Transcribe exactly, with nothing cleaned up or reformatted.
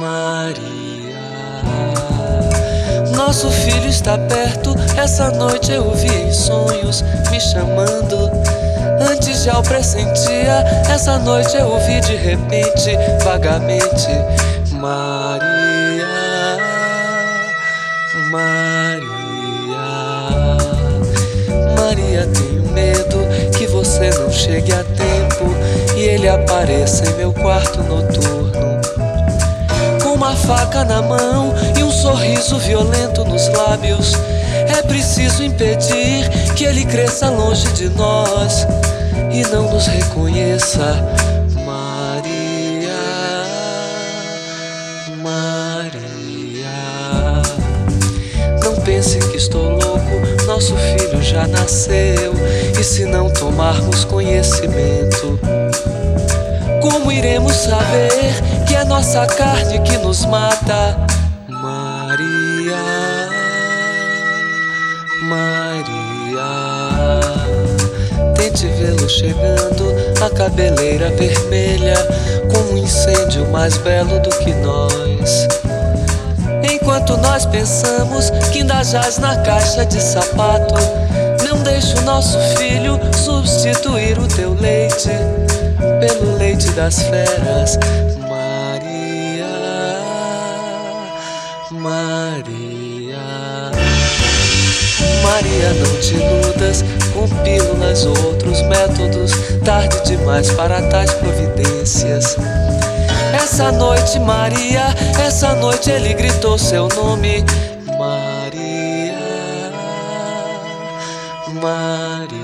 Maria. Nosso filho está perto, essa noite eu o vi em sonhos me chamando. Antes já o pressentia, essa noite eu o vi de repente, vagamente. Maria, Maria, Maria, tenho medo que você não chegue a tempo e ele apareça em meu quarto noturno, com uma faca na mão e um sorriso violento nos lábios. É preciso impedir que ele cresça longe de nós e não nos reconheça. Maria, Maria, não pense que estou louco, nosso filho já nasceu. E se não tomarmos conhecimento, como iremos saber que é nossa carne que nos mata? Maria, Maria, tente vê-lo chegando, a cabeleira vermelha, com um incêndio mais belo do que nós. Enquanto nós pensamos que ainda jaz na caixa de sapato, não deixe o nosso filho substituir o teu leite pelo leite das feras. Maria, Maria, Maria, não te iludas com pílulas ou outros métodos, tarde demais para tais providências. Essa noite, Maria, essa noite ele gritou seu nome. Maria, Maria.